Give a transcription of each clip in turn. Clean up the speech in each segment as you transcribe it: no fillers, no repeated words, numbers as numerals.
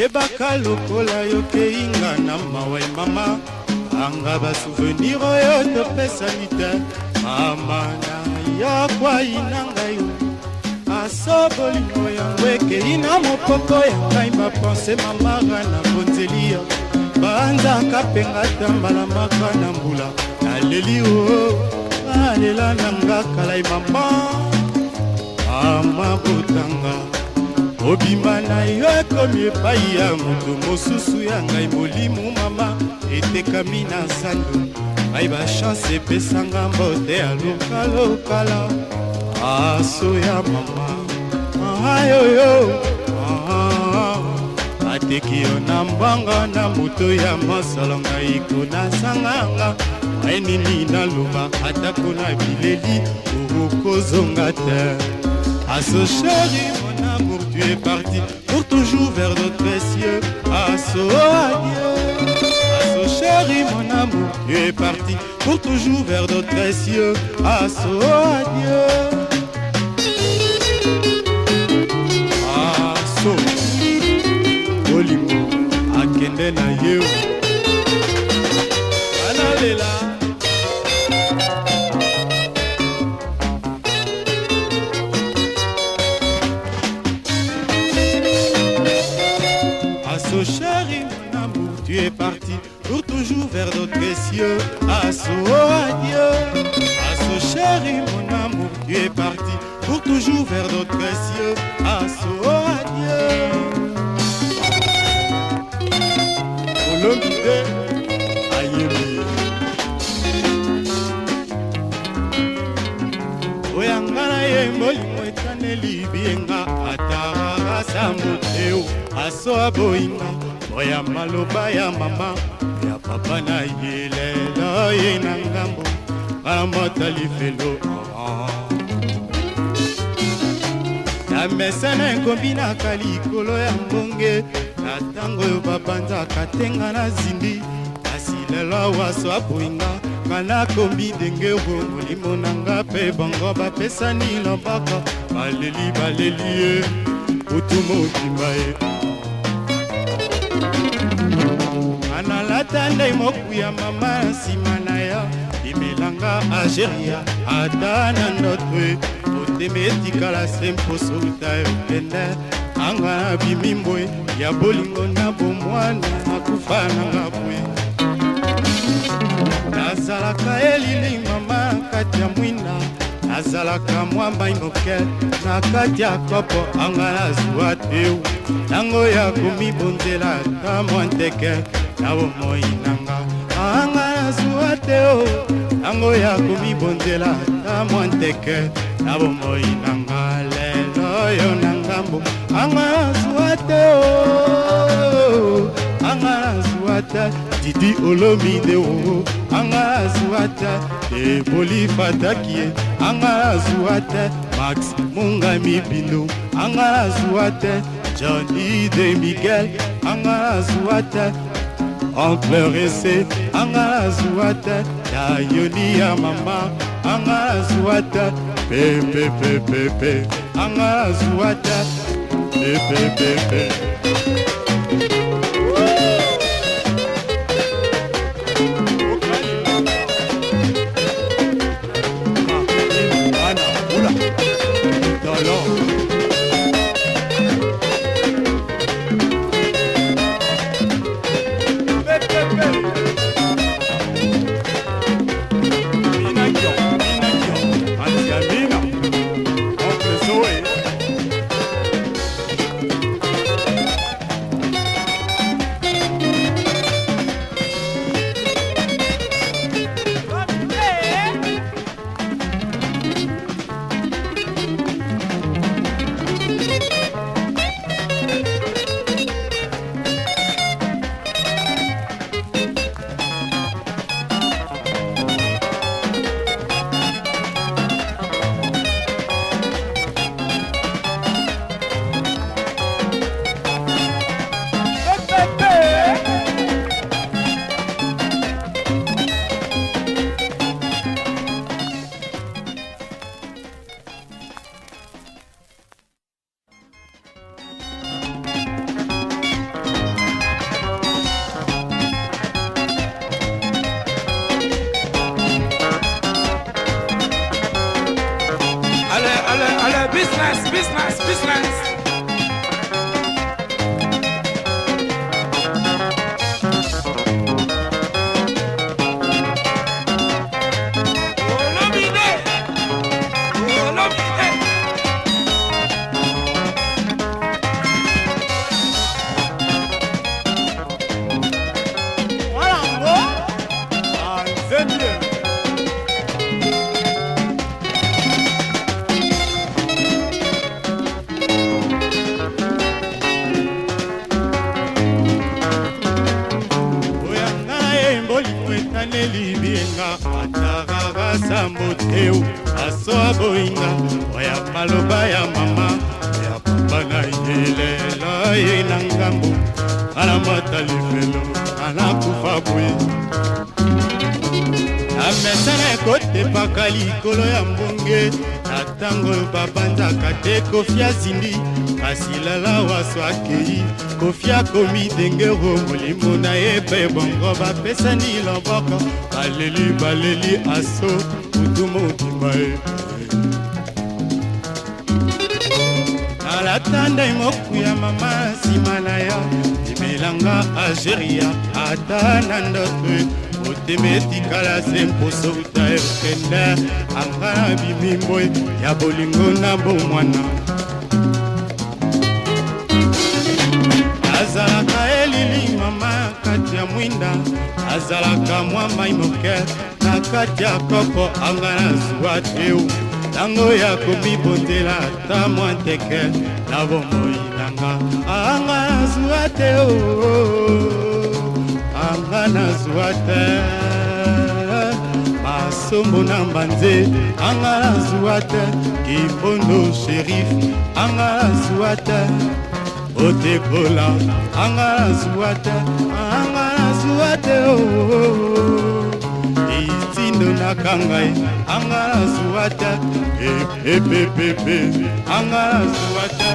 yebaka lokola yokeinga na mawai mama anga ba souvenir oyo topesani te mama na yakwai na ngai asobolingo yango ekei na mopoko ya ngai bapense mamara na bonzeli yo banzaka mpe ngata mbalamaka na mbula naleli o alela na nga kalai mama mama botanga obima na yo ekomi epai ya moto mosusu ya ngai molimo mama etekami na zando ngai bachanse epesanga mbote ya lokalokala aso ya mama ayoyo ateki yo na mbanga na moto ya masolo ngai konasanganga enini naloba atako na bileli okozonga te aso chéri mon amour tu es parti pour toujours vers d'autres cieux aso adieu aso chéri mon amour tu es parti pour toujours vers d'autres cieux aso adieu aso olimo akende na ye analela aso chéri mon amour tu es parti pour toujours vers d'autres cieux aso adieu aso chéri mon amour tu es parti pour toujours vers d'autres cieux aso adieu olomide ayemi oyangana ye molimo etaneli bienga atarasa moteo aso aboyinga oya maloba ya mama ya papa na ye lelo ye na ngambo amota lifelo na mesana enkombi na likolo ya mbonge na ntango oyo babanzaka tenga na zindi kasi lelo waso aboyinga kana kombi ndenge oyo molimo na nga mpe bango bapesani lobaka baleli ye utu motima ye analata nde moku ya mama nsima na yo imelanga ageria ata na ndoto oteme etikala se mposo uta yokende anga na bimimbwe ya bolingo na bomwana nakufa nanga bwe nazalaka elili mama na kati ya mwina nazalaka mwamba inoke na kati ya kopo anga nazwa te ntango ya komibonzela ata mwa nteke na bomoi nanga anga nazwa te ntango ya komibonzela ata mwa nteke na bomoi nanga lelo yo na ngambo anga nazwa te anga nazwa te didi olomide anga nazwa te eboli fatakie anga nazwa te max mungami bino anga nazwa te Johnny de Miguel anga nazwa te oncle rese anga nazwa te dayoni ya mama anga nazwa te pepe anga nazwa te pepe bolingo etaneli bienga ataraka sambo teo aso aboyinga oya maloba ya mama ya papa na yelela ye na ngambo ana mata lifelo ana kufa boye amesana ekotepaka likolo ya mbonge na ntango babanzaka te kofi azindi kasi lala waso akei kofi akomi dengero molimo na ye mpe bongo bapesani loboko baleli aso kutu mobimba ye alatanda moku ya mama nsima na ya emelanga algeria ata na ndoto oteme etikala se mposo uta ekende anga na bimimbo ya bolingo na bomwana azalaka elili mama kati ya mwinda azalaka mwa mai moke na kati ya koko anga na zuwa teu ntango ya komibondela ata mwa nteke na bomoi nanga anga na zuwa teu anga na zuwa te masombo na mbanze anga na zuwa te kimbondo sherif anga na zuwa te otekola anga na zuwa te anga na zuwa te itindo na kangai anga na zuwa te epepepepe anga na zuwa te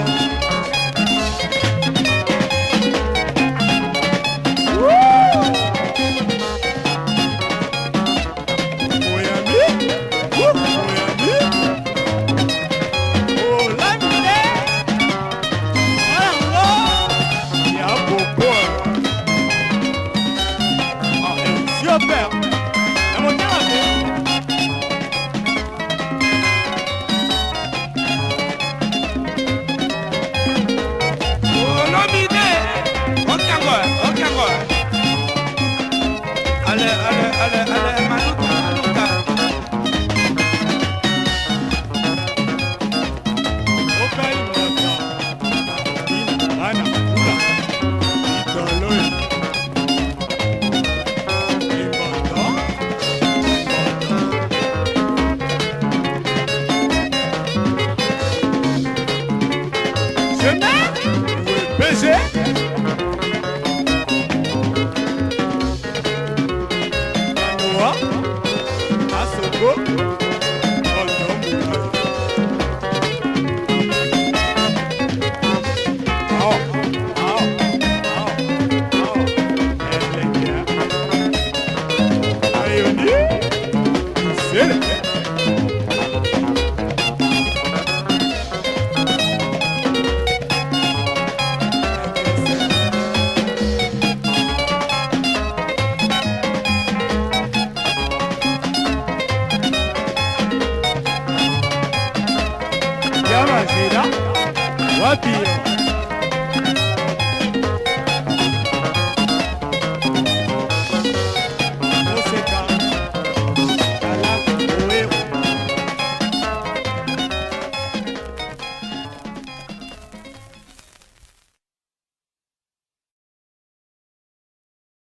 Wapi